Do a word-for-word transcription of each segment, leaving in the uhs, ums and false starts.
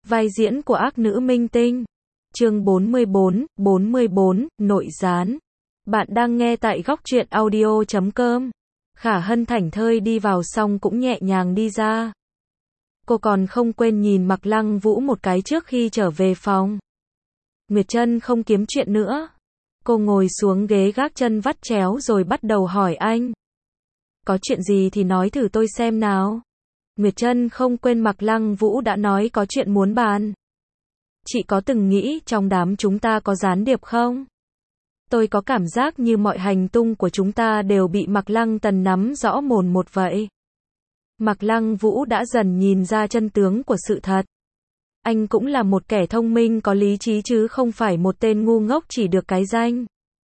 Vai diễn của ác nữ minh tinh. Chương bốn mươi bốn, bốn mươi bốn, nội gián. Bạn đang nghe tại góc truyện audio chấm com. Khả Hân thảnh thơi đi vào xong cũng nhẹ nhàng đi ra. Cô còn không quên nhìn Mạc Lăng Vũ một cái trước khi trở về phòng. Nguyệt Trân không kiếm chuyện nữa. Cô ngồi xuống ghế gác chân vắt chéo rồi bắt đầu hỏi anh. Có chuyện gì thì nói thử tôi xem nào. Nguyệt Trân không quên Mạc Lăng Vũ đã nói có chuyện muốn bàn. Chị có từng nghĩ trong đám chúng ta có gián điệp không? Tôi có cảm giác như mọi hành tung của chúng ta đều bị Mạc Lăng Tần nắm rõ mồn một vậy. Mạc Lăng Vũ đã dần nhìn ra chân tướng của sự thật. Anh cũng là một kẻ thông minh có lý trí chứ không phải một tên ngu ngốc chỉ được cái danh.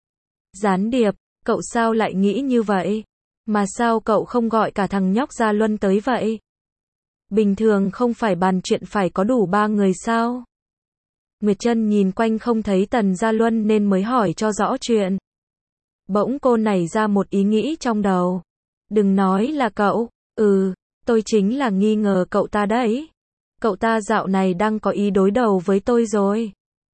Gián điệp, cậu sao lại nghĩ như vậy? Mà sao cậu không gọi cả thằng nhóc Gia Luân tới vậy? Bình thường không phải bàn chuyện phải có đủ ba người sao? Nguyệt Trân nhìn quanh không thấy Tần Gia Luân nên mới hỏi cho rõ chuyện. Bỗng cô nảy ra một ý nghĩ trong đầu. Đừng nói là cậu, ừ, tôi chính là nghi ngờ cậu ta đấy. Cậu ta dạo này đang có ý đối đầu với tôi rồi.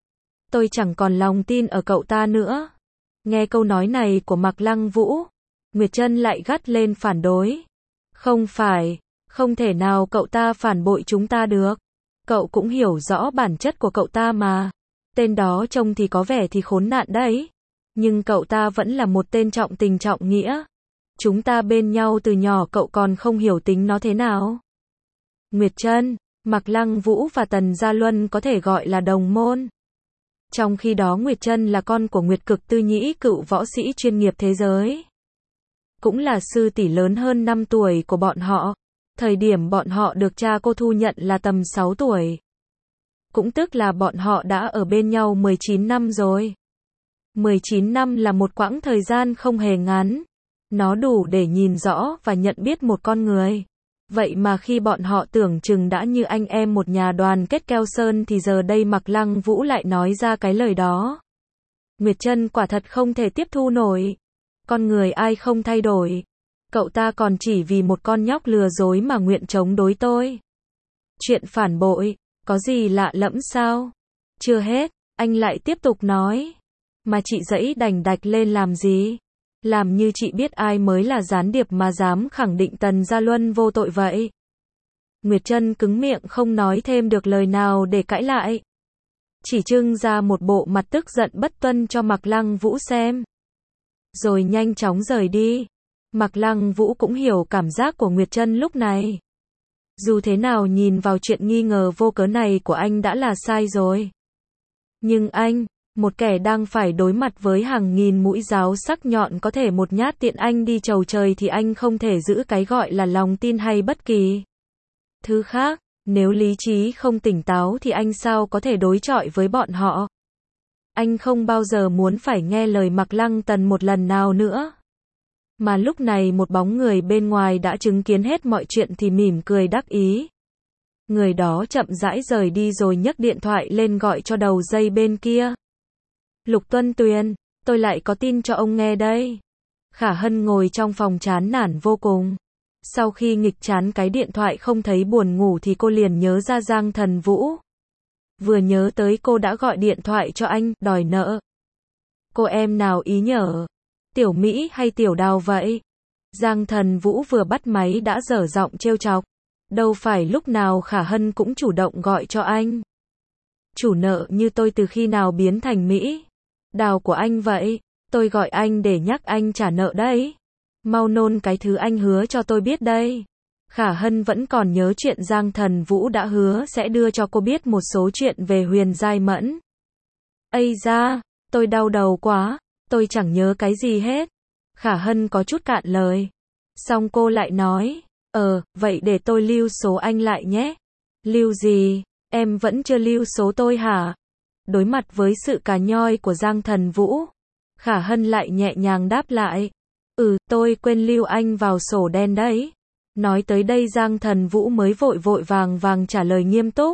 Tôi chẳng còn lòng tin ở cậu ta nữa. Nghe câu nói này của Mạc Lăng Vũ, Nguyệt Trân lại gắt lên phản đối. Không phải, không thể nào cậu ta phản bội chúng ta được. Cậu cũng hiểu rõ bản chất của cậu ta mà. Tên đó trông thì có vẻ thì khốn nạn đấy. Nhưng cậu ta vẫn là một tên trọng tình trọng nghĩa. Chúng ta bên nhau từ nhỏ cậu còn không hiểu tính nó thế nào. Nguyệt Trân, Mạc Lăng Vũ và Tần Gia Luân có thể gọi là đồng môn. Trong khi đó Nguyệt Trân là con của Nguyệt Cực Tư Nhĩ, cựu võ sĩ chuyên nghiệp thế giới. Cũng là sư tỷ lớn hơn năm tuổi của bọn họ. Thời điểm bọn họ được cha cô thu nhận là tầm sáu tuổi. Cũng tức là bọn họ đã ở bên nhau mười chín năm rồi. mười chín năm là một quãng thời gian không hề ngắn. Nó đủ để nhìn rõ và nhận biết một con người. Vậy mà khi bọn họ tưởng chừng đã như anh em một nhà đoàn kết keo sơn thì giờ đây Mạc Lăng Vũ lại nói ra cái lời đó. Nguyệt Trân quả thật không thể tiếp thu nổi. Con người ai không thay đổi. Cậu ta còn chỉ vì một con nhóc lừa dối mà nguyện chống đối tôi. Chuyện phản bội, có gì lạ lẫm sao? Chưa hết, anh lại tiếp tục nói. Mà chị dẫy đành đạch lên làm gì? Làm như chị biết ai mới là gián điệp mà dám khẳng định Tần Gia Luân vô tội vậy. Nguyệt Trân cứng miệng không nói thêm được lời nào để cãi lại. Chỉ trưng ra một bộ mặt tức giận bất tuân cho Mạc Lăng Vũ xem. Rồi nhanh chóng rời đi. Mạc Lăng Vũ cũng hiểu cảm giác của Nguyệt Trân lúc này. Dù thế nào nhìn vào chuyện nghi ngờ vô cớ này của anh đã là sai rồi. Nhưng anh, một kẻ đang phải đối mặt với hàng nghìn mũi giáo sắc nhọn có thể một nhát tiện anh đi chầu trời thì anh không thể giữ cái gọi là lòng tin hay bất kỳ thứ khác. Nếu lý trí không tỉnh táo thì anh sao có thể đối chọi với bọn họ. Anh không bao giờ muốn phải nghe lời Mạc Lăng Tần một lần nào nữa. Mà lúc này một bóng người bên ngoài đã chứng kiến hết mọi chuyện thì mỉm cười đắc ý. Người đó chậm rãi rời đi rồi nhấc điện thoại lên gọi cho đầu dây bên kia. Lục Tuân Tuyền, tôi lại có tin cho ông nghe đây. Khả Hân ngồi trong phòng chán nản vô cùng. Sau khi nghịch chán cái điện thoại không thấy buồn ngủ thì cô liền nhớ ra Giang Thần Vũ. Vừa nhớ tới cô đã gọi điện thoại cho anh, đòi nợ. Cô em nào ý nhở? Tiểu Mỹ hay Tiểu Đào vậy? Giang Thần Vũ vừa bắt máy đã dở giọng trêu chọc. Đâu phải lúc nào Khả Hân cũng chủ động gọi cho anh. Chủ nợ như tôi từ khi nào biến thành Mỹ? Đào của anh vậy? Tôi gọi anh để nhắc anh trả nợ đấy. Mau nôn cái thứ anh hứa cho tôi biết đây. Khả Hân vẫn còn nhớ chuyện Giang Thần Vũ đã hứa sẽ đưa cho cô biết một số chuyện về Huyền Giai Mẫn. Ây da, tôi đau đầu quá, tôi chẳng nhớ cái gì hết. Khả Hân có chút cạn lời. Xong cô lại nói, ờ, vậy để tôi lưu số anh lại nhé. Lưu gì? Em vẫn chưa lưu số tôi hả? Đối mặt với sự cà nhoi của Giang Thần Vũ, Khả Hân lại nhẹ nhàng đáp lại. Ừ, tôi quên lưu anh vào sổ đen đấy. Nói tới đây Giang Thần Vũ mới vội vội vàng vàng trả lời nghiêm túc.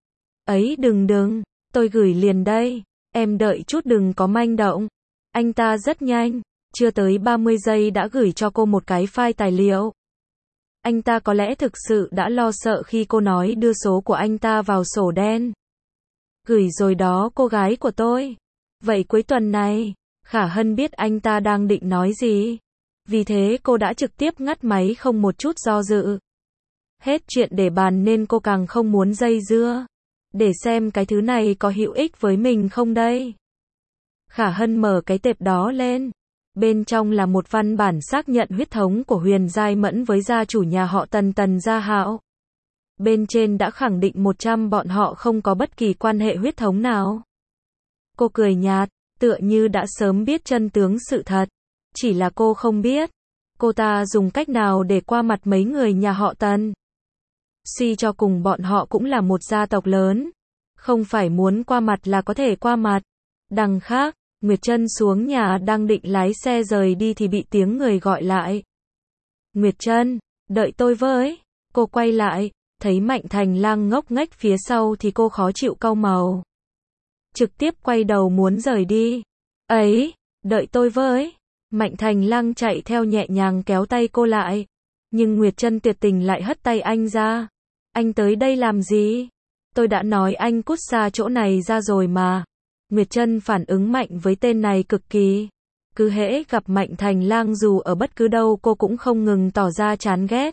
Ấy đừng đừng, tôi gửi liền đây. Em đợi chút đừng có manh động. Anh ta rất nhanh, chưa tới ba mươi giây đã gửi cho cô một cái file tài liệu. Anh ta có lẽ thực sự đã lo sợ khi cô nói đưa số của anh ta vào sổ đen. Gửi rồi đó cô gái của tôi. Vậy cuối tuần này, Khả Hân biết anh ta đang định nói gì. Vì thế cô đã trực tiếp ngắt máy không một chút do dự. Hết chuyện để bàn nên cô càng không muốn dây dưa. Để xem cái thứ này có hữu ích với mình không đây. Khả Hân mở cái tệp đó lên. Bên trong là một văn bản xác nhận huyết thống của Huyền Giai Mẫn với gia chủ nhà họ Tần Tần Gia Hạo. Bên trên đã khẳng định một trăm bọn họ không có bất kỳ quan hệ huyết thống nào. Cô cười nhạt, tựa như đã sớm biết chân tướng sự thật. Chỉ là cô không biết. Cô ta dùng cách nào để qua mặt mấy người nhà họ Tần. Suy cho cùng bọn họ cũng là một gia tộc lớn. Không phải muốn qua mặt là có thể qua mặt. Đằng khác, Nguyệt Trân xuống nhà đang định lái xe rời đi thì bị tiếng người gọi lại. Nguyệt Trân, đợi tôi với. Cô quay lại, thấy Mạnh Thành Lang ngốc nghếch phía sau thì cô khó chịu cau màu. Trực tiếp quay đầu muốn rời đi. Ấy, đợi tôi với. Mạnh Thành Lang chạy theo nhẹ nhàng kéo tay cô lại. Nhưng Nguyệt Trân tuyệt tình lại hất tay anh ra. Anh tới đây làm gì? Tôi đã nói anh cút xa chỗ này ra rồi mà. Nguyệt Trân phản ứng mạnh với tên này cực kỳ. Cứ hễ gặp Mạnh Thành Lang dù ở bất cứ đâu cô cũng không ngừng tỏ ra chán ghét.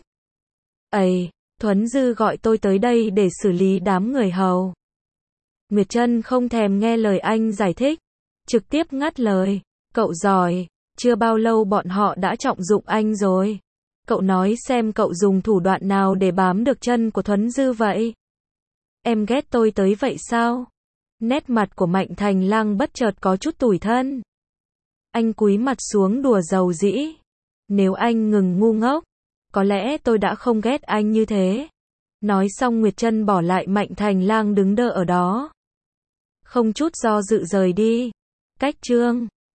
Ây, Thuấn Dư gọi tôi tới đây để xử lý đám người hầu. Nguyệt Trân không thèm nghe lời anh giải thích. Trực tiếp ngắt lời. Cậu giỏi, chưa bao lâu bọn họ đã trọng dụng anh rồi. Cậu nói xem cậu dùng thủ đoạn nào để bám được chân của Thuấn Dư vậy? Em ghét tôi tới vậy sao? Nét mặt của Mạnh Thành Lang bất chợt có chút tủi thân. Anh cúi mặt xuống đùa dầu dĩ. Nếu anh ngừng ngu ngốc, có lẽ tôi đã không ghét anh như thế. Nói xong Nguyệt Trân bỏ lại Mạnh Thành Lang đứng đơ ở đó. Không chút do dự rời đi. Cách chương